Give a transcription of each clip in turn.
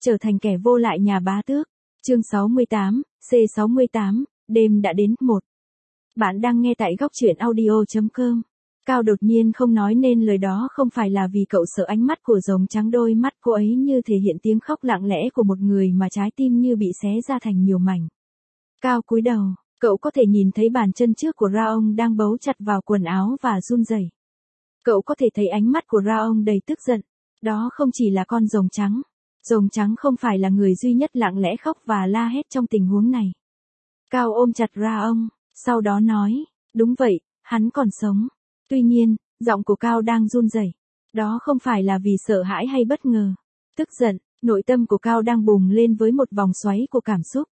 Trở thành kẻ vô lại nhà bá tước. Chương 68, C68, đêm đã đến. 1. Bạn đang nghe tại góc truyện audio.com. Cao đột nhiên không nói nên lời đó không phải là vì cậu sợ ánh mắt của rồng trắng, đôi mắt cô ấy như thể hiện tiếng khóc lặng lẽ của một người mà trái tim như bị xé ra thành nhiều mảnh. Cao cúi đầu, cậu có thể nhìn thấy bàn chân trước của Raong đang bấu chặt vào quần áo và run rẩy. Cậu có thể thấy ánh mắt của Raong đầy tức giận. Đó không chỉ là con rồng trắng. Rồng trắng không phải là người duy nhất lặng lẽ khóc và la hét trong tình huống này. Cao ôm chặt Raong, sau đó nói, đúng vậy, hắn còn sống. Tuy nhiên, giọng của Cao đang run rẩy. Đó không phải là vì sợ hãi hay bất ngờ. Tức giận, nội tâm của Cao đang bùng lên với một vòng xoáy của cảm xúc.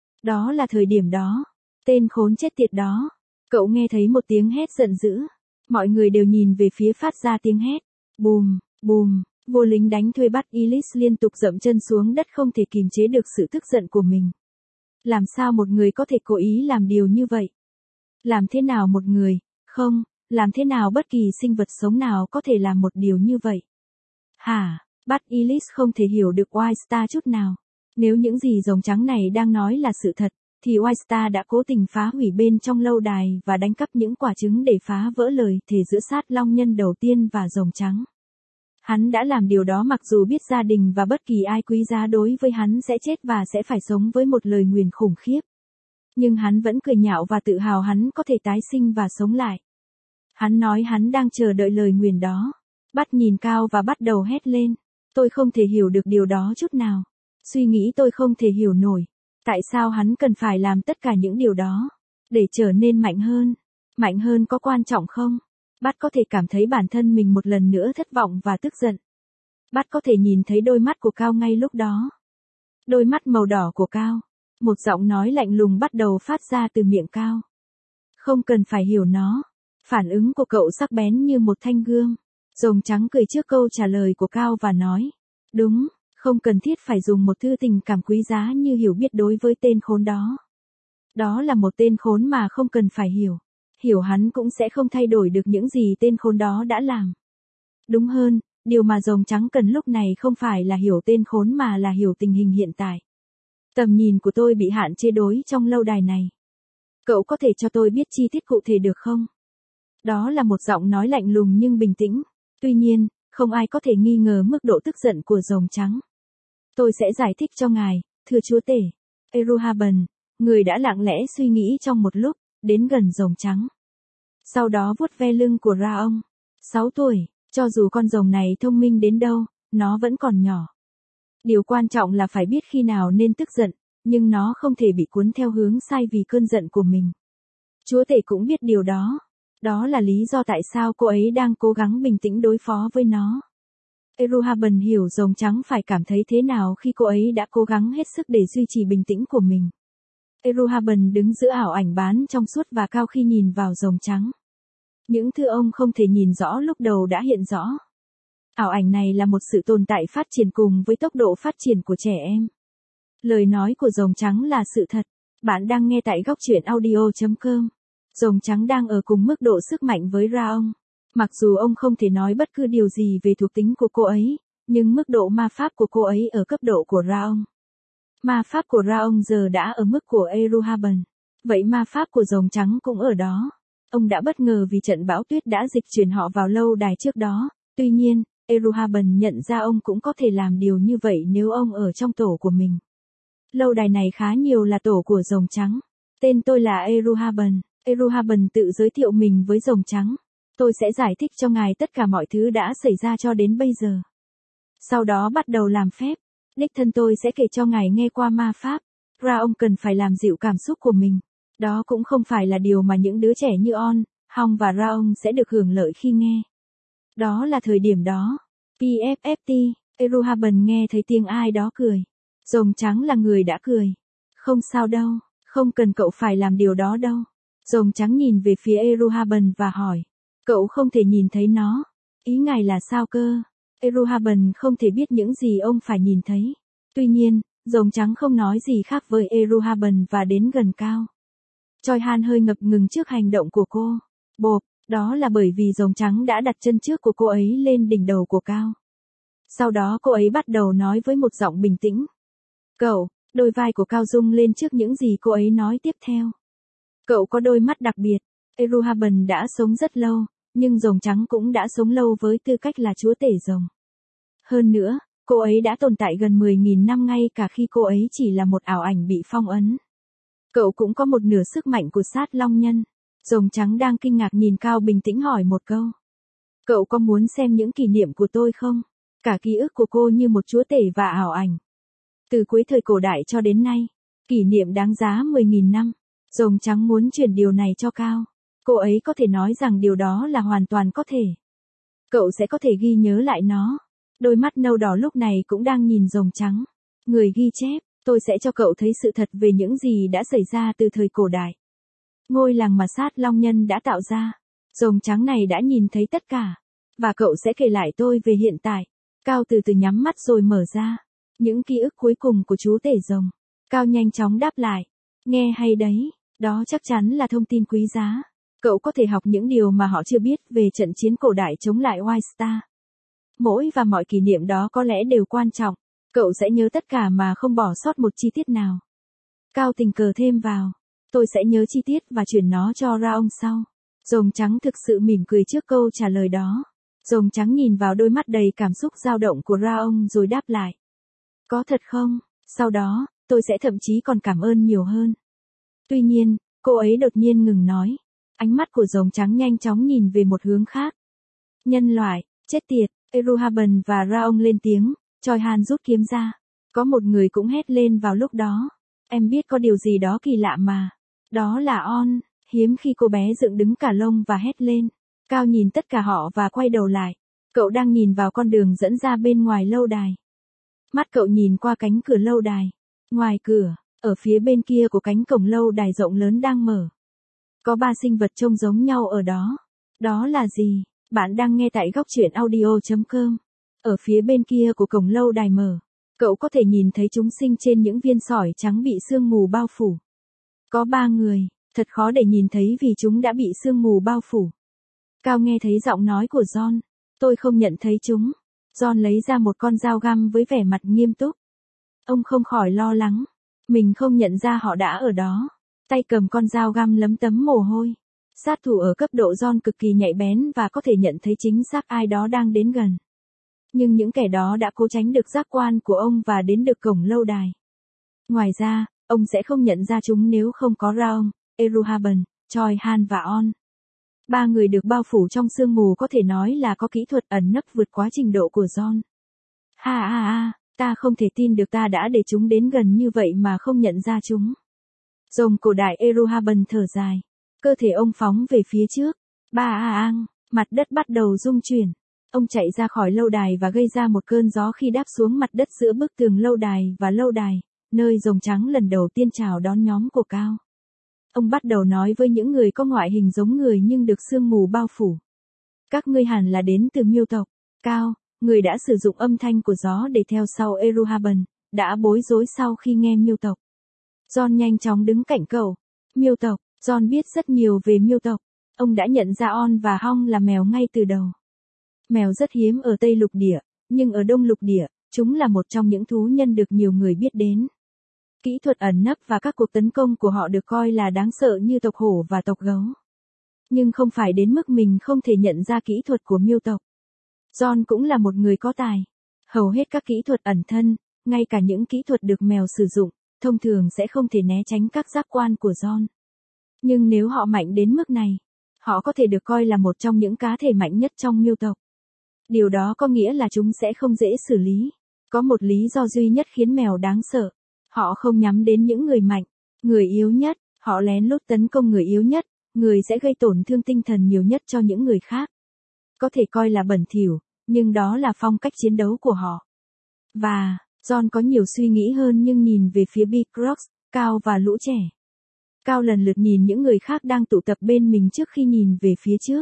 Đó là thời điểm đó. Tên khốn chết tiệt đó. Cậu nghe thấy một tiếng hét giận dữ. Mọi người đều nhìn về phía phát ra tiếng hét. Bùm, bùm. Vô lính đánh thuê bắt Ellis liên tục dậm chân xuống đất, không thể kìm chế được sự tức giận của mình. Làm sao một người có thể cố ý làm điều như vậy? Làm thế nào một người, không, làm thế nào bất kỳ sinh vật sống nào có thể làm một điều như vậy? Hả, bắt Ellis không thể hiểu được White Star chút nào. Nếu những gì rồng trắng này đang nói là sự thật, thì White Star đã cố tình phá hủy bên trong lâu đài và đánh cắp những quả trứng để phá vỡ lời thề giữa sát long nhân đầu tiên và rồng trắng. Hắn đã làm điều đó mặc dù biết gia đình và bất kỳ ai quý giá đối với hắn sẽ chết và sẽ phải sống với một lời nguyền khủng khiếp. Nhưng hắn vẫn cười nhạo và tự hào hắn có thể tái sinh và sống lại. Hắn nói hắn đang chờ đợi lời nguyền đó. Bắt nhìn Cao và bắt đầu hét lên. Tôi không thể hiểu được điều đó chút nào. Suy nghĩ tôi không thể hiểu nổi. Tại sao hắn cần phải làm tất cả những điều đó? Để trở nên mạnh hơn. Mạnh hơn có quan trọng không? Bắt có thể cảm thấy bản thân mình một lần nữa thất vọng và tức giận. Bắt có thể nhìn thấy đôi mắt của Cao ngay lúc đó. Đôi mắt màu đỏ của Cao. Một giọng nói lạnh lùng bắt đầu phát ra từ miệng Cao. Không cần phải hiểu nó. Phản ứng của cậu sắc bén như một thanh gươm. Rồng trắng cười trước câu trả lời của Cao và nói. Đúng, không cần thiết phải dùng một thứ tình cảm quý giá như hiểu biết đối với tên khốn đó. Đó là một tên khốn mà không cần phải hiểu. Hiểu hắn cũng sẽ không thay đổi được những gì tên khốn đó đã làm. Đúng hơn, điều mà rồng trắng cần lúc này không phải là hiểu tên khốn mà là hiểu tình hình hiện tại. Tầm nhìn của tôi bị hạn chế đối trong lâu đài này. Cậu có thể cho tôi biết chi tiết cụ thể được không? Đó là một giọng nói lạnh lùng nhưng bình tĩnh. Tuy nhiên, không ai có thể nghi ngờ mức độ tức giận của rồng trắng. Tôi sẽ giải thích cho ngài, thưa chúa tể. Eruhaban, người đã lặng lẽ suy nghĩ trong một lúc, đến gần rồng trắng. Sau đó vuốt ve lưng của Raong. 6 tuổi, cho dù con rồng này thông minh đến đâu, nó vẫn còn nhỏ. Điều quan trọng là phải biết khi nào nên tức giận, nhưng nó không thể bị cuốn theo hướng sai vì cơn giận của mình. Chúa tể cũng biết điều đó. Đó là lý do tại sao cô ấy đang cố gắng bình tĩnh đối phó với nó. Eruhaban hiểu rồng trắng phải cảm thấy thế nào khi cô ấy đã cố gắng hết sức để duy trì bình tĩnh của mình. Eruhaban đứng giữa ảo ảnh bán trong suốt và Cao khi nhìn vào rồng trắng. Những thứ ông không thể nhìn rõ lúc đầu đã hiện rõ. Ảo ảnh này là một sự tồn tại phát triển cùng với tốc độ phát triển của trẻ em. Lời nói của rồng trắng là sự thật. Bạn đang nghe tại góc truyện audio.com. Rồng trắng đang ở cùng mức độ sức mạnh với Raong. Mặc dù ông không thể nói bất cứ điều gì về thuộc tính của cô ấy, nhưng mức độ ma pháp của cô ấy ở cấp độ của Raong. Ma pháp của Raong giờ đã ở mức của Eruhaban. Vậy ma pháp của rồng trắng cũng ở đó. Ông đã bất ngờ vì trận bão tuyết đã dịch chuyển họ vào lâu đài trước đó. Tuy nhiên, Eruhaban nhận ra ông cũng có thể làm điều như vậy nếu ông ở trong tổ của mình. Lâu đài này khá nhiều là tổ của rồng trắng. Tên tôi là Eruhaban. Eruhaban tự giới thiệu mình với rồng trắng. Tôi sẽ giải thích cho ngài tất cả mọi thứ đã xảy ra cho đến bây giờ. Sau đó bắt đầu làm phép. Đích thân tôi sẽ kể cho ngài nghe qua ma pháp. Raong cần phải làm dịu cảm xúc của mình. Đó cũng không phải là điều mà những đứa trẻ như On, Hong và Raong sẽ được hưởng lợi khi nghe. Đó là thời điểm đó. PFFT, Eruhaban nghe thấy tiếng ai đó cười. Rồng trắng là người đã cười. Không sao đâu, không cần cậu phải làm điều đó đâu. Rồng trắng nhìn về phía Eruhaban và hỏi. Cậu không thể nhìn thấy nó. Ý ngài là sao cơ? Eruhaban không thể biết những gì ông phải nhìn thấy. Tuy nhiên, rồng trắng không nói gì khác với Eruhaban và đến gần Cao. Choi Han hơi ngập ngừng trước hành động của cô. Bộp, đó là bởi vì rồng trắng đã đặt chân trước của cô ấy lên đỉnh đầu của Cao. Sau đó cô ấy bắt đầu nói với một giọng bình tĩnh. Cậu, đôi vai của Cao rung lên trước những gì cô ấy nói tiếp theo. Cậu có đôi mắt đặc biệt. Eruhaban đã sống rất lâu, nhưng rồng trắng cũng đã sống lâu với tư cách là chúa tể rồng. Hơn nữa, cô ấy đã tồn tại gần 10.000 năm ngay cả khi cô ấy chỉ là một ảo ảnh bị phong ấn. Cậu cũng có một nửa sức mạnh của sát long nhân. Rồng trắng đang kinh ngạc nhìn Cao bình tĩnh hỏi một câu. Cậu có muốn xem những kỷ niệm của tôi không? Cả ký ức của cô như một chúa tể và ảo ảnh. Từ cuối thời cổ đại cho đến nay, kỷ niệm đáng giá 10.000 năm. Rồng trắng muốn truyền điều này cho Cao. Cô ấy có thể nói rằng điều đó là hoàn toàn có thể. Cậu sẽ có thể ghi nhớ lại nó. Đôi mắt nâu đỏ lúc này cũng đang nhìn rồng trắng. Người ghi chép, tôi sẽ cho cậu thấy sự thật về những gì đã xảy ra từ thời cổ đại. Ngôi làng mà sát long nhân đã tạo ra. Rồng trắng này đã nhìn thấy tất cả. Và cậu sẽ kể lại tôi về hiện tại. Cao từ từ nhắm mắt rồi mở ra. Những ký ức cuối cùng của chúa tể rồng. Cao nhanh chóng đáp lại. Nghe hay đấy, đó chắc chắn là thông tin quý giá. Cậu có thể học những điều mà họ chưa biết về trận chiến cổ đại chống lại White Star. Mỗi và mọi kỷ niệm đó có lẽ đều quan trọng. Cậu sẽ nhớ tất cả mà không bỏ sót một chi tiết nào. Cao tình cờ thêm vào. Tôi sẽ nhớ chi tiết và chuyển nó cho ra ông sau. Rồng trắng thực sự mỉm cười trước câu trả lời đó. Rồng trắng nhìn vào đôi mắt đầy cảm xúc dao động của ra ông rồi đáp lại. Có thật không? Sau đó, tôi sẽ thậm chí còn cảm ơn nhiều hơn. Tuy nhiên, cô ấy đột nhiên ngừng nói. Ánh mắt của rồng trắng nhanh chóng nhìn về một hướng khác. Nhân loại, chết tiệt, Eruhaban và Raong lên tiếng, Choi Han rút kiếm ra. Có một người cũng hét lên vào lúc đó. Em biết có điều gì đó kỳ lạ mà. Đó là On, hiếm khi cô bé dựng đứng cả lông và hét lên. Cao nhìn tất cả họ và quay đầu lại. Cậu đang nhìn vào con đường dẫn ra bên ngoài lâu đài. Mắt cậu nhìn qua cánh cửa lâu đài. Ngoài cửa, ở phía bên kia của cánh cổng lâu đài rộng lớn đang mở. Có 3 sinh vật trông giống nhau ở đó. Đó là gì? Bạn đang nghe tại góc truyện audio.com. Ở phía bên kia của cổng lâu đài mở, cậu có thể nhìn thấy chúng sinh trên những viên sỏi trắng bị sương mù bao phủ. Có 3 người, thật khó để nhìn thấy vì chúng đã bị sương mù bao phủ. Cao nghe thấy giọng nói của John. Tôi không nhận thấy chúng. John lấy ra một con dao găm với vẻ mặt nghiêm túc. Ông không khỏi lo lắng. Mình không nhận ra họ đã ở đó. Tay cầm con dao găm lấm tấm mồ hôi. Sát thủ ở cấp độ John cực kỳ nhạy bén và có thể nhận thấy chính xác ai đó đang đến gần. Nhưng những kẻ đó đã cố tránh được giác quan của ông và đến được cổng lâu đài. Ngoài ra, ông sẽ không nhận ra chúng nếu không có Raong, Eruhaban, Choi Han và On. 3 người được bao phủ trong sương mù có thể nói là có kỹ thuật ẩn nấp vượt quá trình độ của John. Ta không thể tin được ta đã để chúng đến gần như vậy mà không nhận ra chúng. Rồng cổ đại Eruhaban thở dài. Cơ thể ông phóng về phía trước. Mặt đất bắt đầu rung chuyển. Ông chạy ra khỏi lâu đài và gây ra một cơn gió khi đáp xuống mặt đất giữa bức tường lâu đài và lâu đài, nơi rồng trắng lần đầu tiên chào đón nhóm của Cao. Ông bắt đầu nói với những người có ngoại hình giống người nhưng được sương mù bao phủ. Các ngươi hẳn là đến từ Miêu tộc. Cao, người đã sử dụng âm thanh của gió để theo sau Eruhaban, đã bối rối sau khi nghe Miêu tộc. John nhanh chóng đứng cạnh cậu. Miêu tộc, John biết rất nhiều về Miêu tộc. Ông đã nhận ra On và Hong là mèo ngay từ đầu. Mèo rất hiếm ở Tây Lục Địa, nhưng ở Đông Lục Địa, chúng là một trong những thú nhân được nhiều người biết đến. Kỹ thuật ẩn nấp và các cuộc tấn công của họ được coi là đáng sợ như tộc hổ và tộc gấu. Nhưng không phải đến mức mình không thể nhận ra kỹ thuật của Miêu tộc. John cũng là một người có tài. Hầu hết các kỹ thuật ẩn thân, ngay cả những kỹ thuật được mèo sử dụng, thông thường sẽ không thể né tránh các giác quan của John. Nhưng nếu họ mạnh đến mức này, họ có thể được coi là một trong những cá thể mạnh nhất trong Miêu tộc. Điều đó có nghĩa là chúng sẽ không dễ xử lý. Có một lý do duy nhất khiến mèo đáng sợ. Họ không nhắm đến những người mạnh, người yếu nhất, họ lén lút tấn công người yếu nhất, người sẽ gây tổn thương tinh thần nhiều nhất cho những người khác. Có thể coi là bẩn thỉu, nhưng đó là phong cách chiến đấu của họ. Và, John có nhiều suy nghĩ hơn nhưng nhìn về phía Big Crocs, Cao và lũ trẻ. Cao lần lượt nhìn những người khác đang tụ tập bên mình trước khi nhìn về phía trước.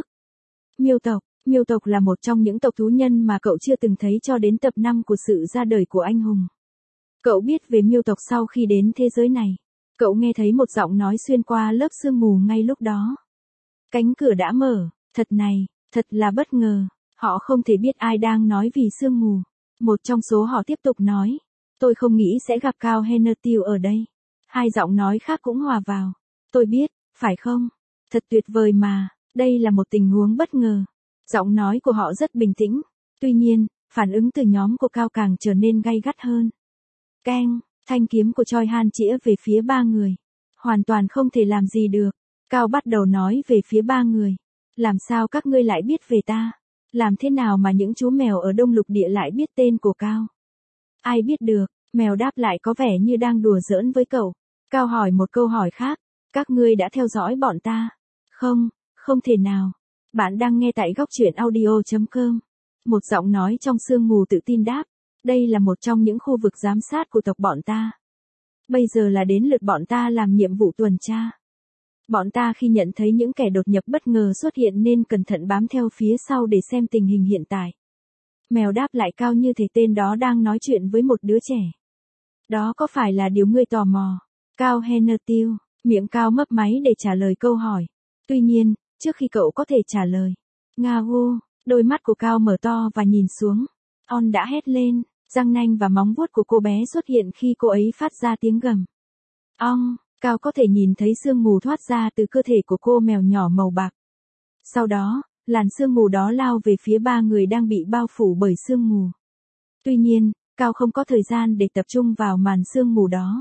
Miêu tộc là một trong những tộc thú nhân mà cậu chưa từng thấy cho đến tập 5 của sự ra đời của anh hùng. Cậu biết về Miêu tộc sau khi đến thế giới này. Cậu nghe thấy một giọng nói xuyên qua lớp sương mù ngay lúc đó. Cánh cửa đã mở, thật là bất ngờ. Họ không thể biết ai đang nói vì sương mù. Một trong số họ tiếp tục nói. Tôi không nghĩ sẽ gặp Cao Hennertil ở đây. Hai giọng nói khác cũng hòa vào. Tôi biết, phải không? Thật tuyệt vời mà, đây là một tình huống bất ngờ. Giọng nói của họ rất bình tĩnh. Tuy nhiên, phản ứng từ nhóm của Cao càng trở nên gay gắt hơn. Keng, thanh kiếm của Choi Han chĩa về phía ba người. Hoàn toàn không thể làm gì được. Cao bắt đầu nói về phía ba người. Làm sao các ngươi lại biết về ta? Làm thế nào mà những chú mèo ở Đông Lục Địa lại biết tên của Cao? Ai biết được, mèo đáp lại có vẻ như đang đùa giỡn với cậu. Cao hỏi một câu hỏi khác. Các ngươi đã theo dõi bọn ta? Không, không thể nào. Bạn đang nghe tại góc truyện audio.com. Một giọng nói trong sương mù tự tin đáp. Đây là một trong những khu vực giám sát của tộc bọn ta. Bây giờ là đến lượt bọn ta làm nhiệm vụ tuần tra. Bọn ta khi nhận thấy những kẻ đột nhập bất ngờ xuất hiện nên cẩn thận bám theo phía sau để xem tình hình hiện tại. Mèo đáp lại Cao như thể tên đó đang nói chuyện với một đứa trẻ. Đó có phải là điều ngươi tò mò? Cao Hennertil, miệng Cao mấp máy để trả lời câu hỏi. Tuy nhiên, trước khi cậu có thể trả lời. Ngao, đôi mắt của Cao mở to và nhìn xuống. On đã hét lên, răng nanh và móng vuốt của cô bé xuất hiện khi cô ấy phát ra tiếng gầm. Ong, Cao có thể nhìn thấy sương mù thoát ra từ cơ thể của cô mèo nhỏ màu bạc. Sau đó, làn sương mù đó lao về phía ba người đang bị bao phủ bởi sương mù. Tuy nhiên, Cao không có thời gian để tập trung vào màn sương mù đó.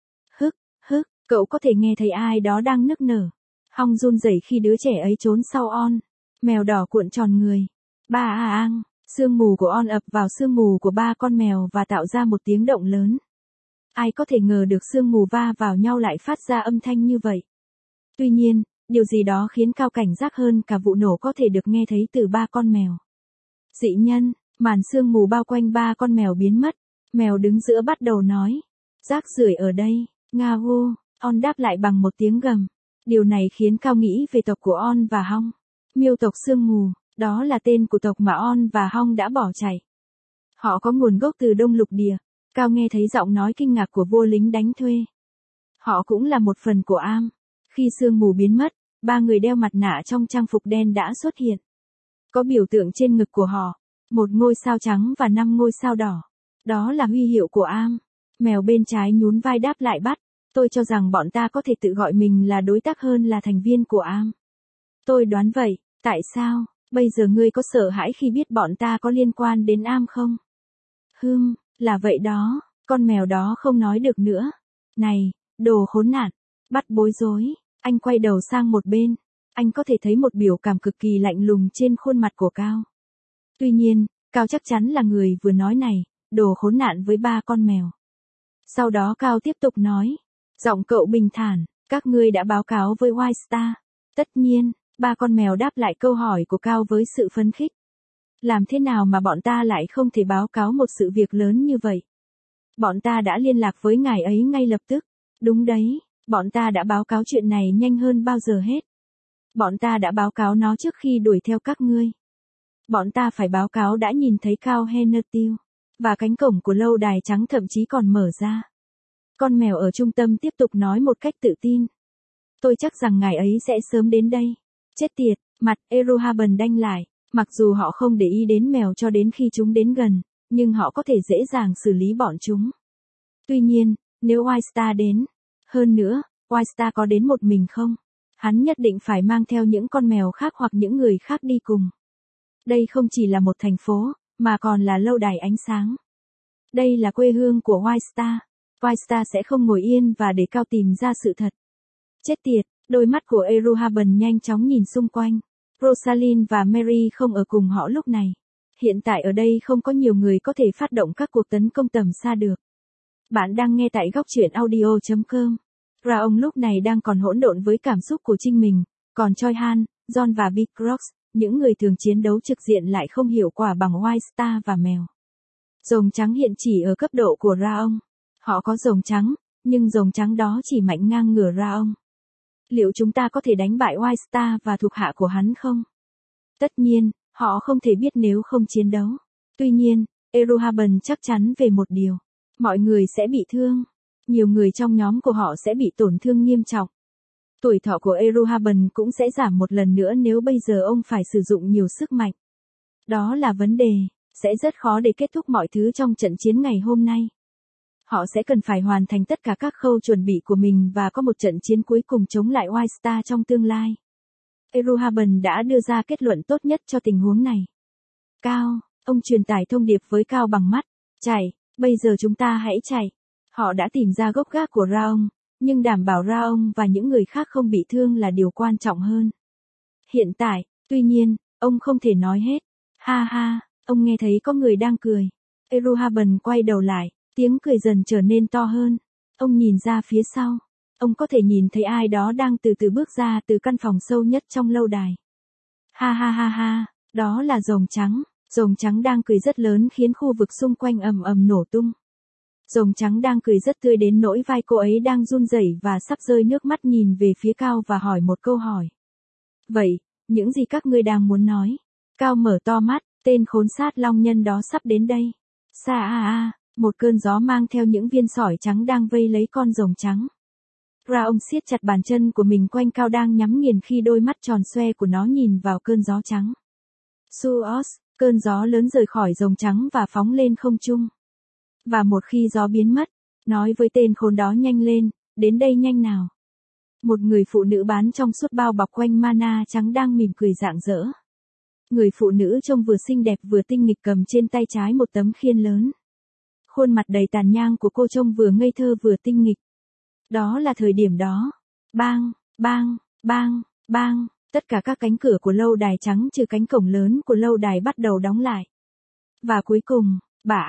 Hức, cậu có thể nghe thấy ai đó đang nức nở. Hong run rẩy khi đứa trẻ ấy trốn sau On. Mèo đỏ cuộn tròn người. Ba a ang, sương mù của On ập vào sương mù của ba con mèo và tạo ra một tiếng động lớn. Ai có thể ngờ được sương mù va vào nhau lại phát ra âm thanh như vậy. Tuy nhiên, điều gì đó khiến Cao cảnh giác hơn cả vụ nổ có thể được nghe thấy từ ba con mèo. Dị nhân, màn sương mù bao quanh ba con mèo biến mất. Mèo đứng giữa bắt đầu nói. Rác rưởi ở đây, Ngao, On đáp lại bằng một tiếng gầm. Điều này khiến Cao nghĩ về tộc của On và Hong. Miêu tộc sương mù, đó là tên của tộc mà On và Hong đã bỏ chạy. Họ có nguồn gốc từ Đông Lục Địa. Cao nghe thấy giọng nói kinh ngạc của vua lính đánh thuê. Họ cũng là một phần của Am. Khi sương mù biến mất, ba người đeo mặt nạ trong trang phục đen đã xuất hiện. Có biểu tượng trên ngực của họ, một ngôi sao trắng và 5 ngôi sao đỏ. Đó là huy hiệu của Am. Mèo bên trái nhún vai đáp lại bắt. Tôi cho rằng bọn ta có thể tự gọi mình là đối tác hơn là thành viên của Am. Tôi đoán vậy, tại sao, bây giờ ngươi có sợ hãi khi biết bọn ta có liên quan đến Am không? Là vậy đó, con mèo đó không nói được nữa. Này, đồ khốn nạn, bắt bối rối, anh quay đầu sang một bên. Anh có thể thấy một biểu cảm cực kỳ lạnh lùng trên khuôn mặt của Cao. Tuy nhiên, Cao chắc chắn là người vừa nói này, đồ khốn nạn với ba con mèo. Sau đó Cao tiếp tục nói. Giọng cậu bình thản, các ngươi đã báo cáo với White Star. Tất nhiên, ba con mèo đáp lại câu hỏi của Cao với sự phấn khích. Làm thế nào mà bọn ta lại không thể báo cáo một sự việc lớn như vậy? Bọn ta đã liên lạc với ngài ấy ngay lập tức. Đúng đấy, bọn ta đã báo cáo chuyện này nhanh hơn bao giờ hết. Bọn ta đã báo cáo nó trước khi đuổi theo các ngươi. Bọn ta phải báo cáo đã nhìn thấy Cao Hennertil. Và cánh cổng của lâu đài trắng thậm chí còn mở ra. Con mèo ở trung tâm tiếp tục nói một cách tự tin. Tôi chắc rằng ngài ấy sẽ sớm đến đây. Chết tiệt, mặt Erohaben đanh lại. Mặc dù họ không để ý đến mèo cho đến khi chúng đến gần, nhưng họ có thể dễ dàng xử lý bọn chúng. Tuy nhiên, nếu White Star đến, hơn nữa, White Star có đến một mình không? Hắn nhất định phải mang theo những con mèo khác hoặc những người khác đi cùng. Đây không chỉ là một thành phố, mà còn là lâu đài ánh sáng. Đây là quê hương của White Star. White Star sẽ không ngồi yên và để Cao tìm ra sự thật. Chết tiệt, đôi mắt của Erohaben nhanh chóng nhìn xung quanh. Rosalind và Mary không ở cùng họ lúc này. Hiện tại ở đây không có nhiều người có thể phát động các cuộc tấn công tầm xa được. Bạn đang nghe tại góc truyện audio.com. Raong lúc này đang còn hỗn độn với cảm xúc của chính mình, còn Choi Han, John và Big Rocks, những người thường chiến đấu trực diện lại không hiệu quả bằng White Star và mèo. Rồng trắng hiện chỉ ở cấp độ của Raong. Họ có rồng trắng, nhưng rồng trắng đó chỉ mạnh ngang ngửa Raong. Liệu chúng ta có thể đánh bại White Star và thuộc hạ của hắn không? Tất nhiên, họ không thể biết nếu không chiến đấu. Tuy nhiên, Erohaben chắc chắn về một điều. Mọi người sẽ bị thương. Nhiều người trong nhóm của họ sẽ bị tổn thương nghiêm trọng. Tuổi thọ của Erohaben cũng sẽ giảm một lần nữa nếu bây giờ ông phải sử dụng nhiều sức mạnh. Đó là vấn đề. sẽ rất khó để kết thúc mọi thứ trong trận chiến ngày hôm nay. Họ sẽ cần phải hoàn thành tất cả các khâu chuẩn bị của mình và có một trận chiến cuối cùng chống lại White Star trong tương lai. Eruhaben đã đưa ra kết luận tốt nhất cho tình huống này. Cao, ông truyền tải thông điệp với Cao bằng mắt. Chạy, bây giờ chúng ta hãy chạy. Họ đã tìm ra gốc gác của Raong, nhưng đảm bảo Raong và những người khác không bị thương là điều quan trọng hơn. Hiện tại, tuy nhiên, ông không thể nói hết. Ha ha, ông nghe thấy có người đang cười. Eruhaben quay đầu lại, tiếng cười dần trở nên to hơn. Ông nhìn ra phía sau. Ông có thể nhìn thấy ai đó đang từ từ bước ra từ căn phòng sâu nhất trong lâu đài. Ha ha ha ha, đó là rồng trắng. Rồng trắng đang cười rất lớn khiến khu vực xung quanh ầm ầm nổ tung. Rồng trắng đang cười rất tươi đến nỗi vai cô ấy đang run rẩy và sắp rơi nước mắt nhìn về phía Cao và hỏi một câu hỏi. Vậy, những gì các ngươi đang muốn nói? Cao mở to mắt, tên khốn sát long nhân đó sắp đến đây. Xa một cơn gió mang theo những viên sỏi trắng đang vây lấy con rồng trắng. Raong siết chặt bàn chân của mình quanh Cao đang nhắm nghiền khi đôi mắt tròn xoe của nó nhìn vào cơn gió trắng. Suos, cơn gió lớn rời khỏi rồng trắng và phóng lên không trung. Và một khi gió biến mất, nói với tên khốn đó nhanh lên, đến đây nhanh nào. Một người phụ nữ bán trong suốt bao bọc quanh mana trắng đang mỉm cười rạng rỡ. Người phụ nữ trông vừa xinh đẹp vừa tinh nghịch cầm trên tay trái một tấm khiên lớn. Khuôn mặt đầy tàn nhang của cô trông vừa ngây thơ vừa tinh nghịch. Đó là thời điểm đó. Bang, bang, bang, bang, tất cả các cánh cửa của lâu đài trắng trừ cánh cổng lớn của lâu đài bắt đầu đóng lại. Và cuối cùng,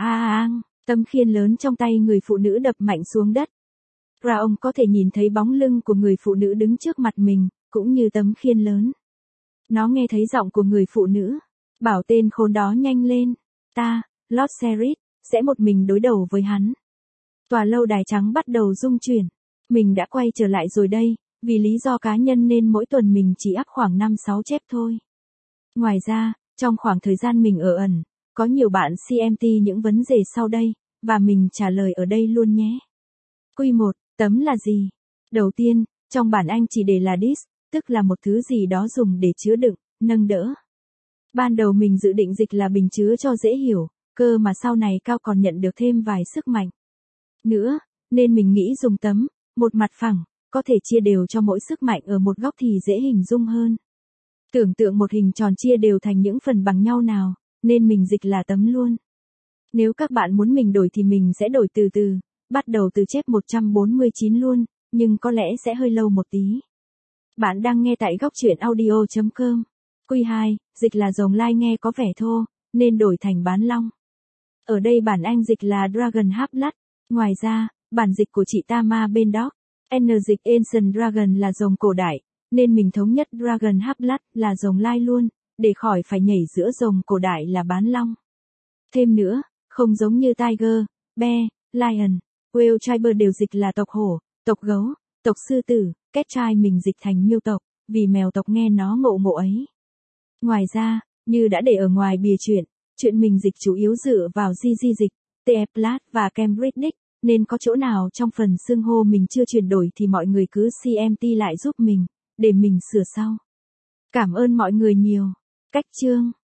tấm khiên lớn trong tay người phụ nữ đập mạnh xuống đất. Raong có thể nhìn thấy bóng lưng của người phụ nữ đứng trước mặt mình, cũng như tấm khiên lớn. Nó nghe thấy giọng của người phụ nữ. Bảo tên khốn đó nhanh lên. Ta, Lord Serit, sẽ một mình đối đầu với hắn. Tòa lâu đài trắng bắt đầu rung chuyển. Mình đã quay trở lại rồi đây, vì lý do cá nhân nên mỗi tuần mình chỉ up khoảng 5-6 chép thôi. Ngoài ra, trong khoảng thời gian mình ở ẩn, có nhiều bạn CMT những vấn đề sau đây, và mình trả lời ở đây luôn nhé. Q1, tấm là gì? Đầu tiên, trong bản Anh chỉ để là disk, tức là một thứ gì đó dùng để chứa đựng, nâng đỡ. Ban đầu mình dự định dịch là bình chứa cho dễ hiểu, cơ mà sau này Cao còn nhận được thêm vài sức mạnh nữa, nên mình nghĩ dùng tấm, một mặt phẳng, có thể chia đều cho mỗi sức mạnh ở một góc thì dễ hình dung hơn. Tưởng tượng một hình tròn chia đều thành những phần bằng nhau nào, nên mình dịch là tấm luôn. Nếu các bạn muốn mình đổi thì mình sẽ đổi từ từ, bắt đầu từ chép 149 luôn, nhưng có lẽ sẽ hơi lâu một tí. Bạn đang nghe tại góc truyện audio.com. Q2, dịch là rồng lai nghe có vẻ thô, nên đổi thành bán long. Ở đây bản Anh dịch là Dragon Hablat. Ngoài ra, bản dịch của chị Tama bên đó, dịch Ancient Dragon là rồng cổ đại, nên mình thống nhất Dragon Hablat là rồng lai luôn, để khỏi phải nhảy giữa rồng cổ đại là bán long. Thêm nữa, không giống như Tiger, Bear, Lion, Whale Tribe đều dịch là tộc hổ, tộc gấu, tộc sư tử, Cat Tribe mình dịch thành miêu tộc, vì mèo tộc nghe nó ngộ ngộ ấy. Ngoài ra, như đã để ở ngoài bìa chuyện mình dịch chủ yếu dựa vào GG dịch, TF Plat và Cambridge, nên có chỗ nào trong phần xưng hô mình chưa chuyển đổi thì mọi người cứ CMT lại giúp mình, để mình sửa sau. Cảm ơn mọi người nhiều. Cách chương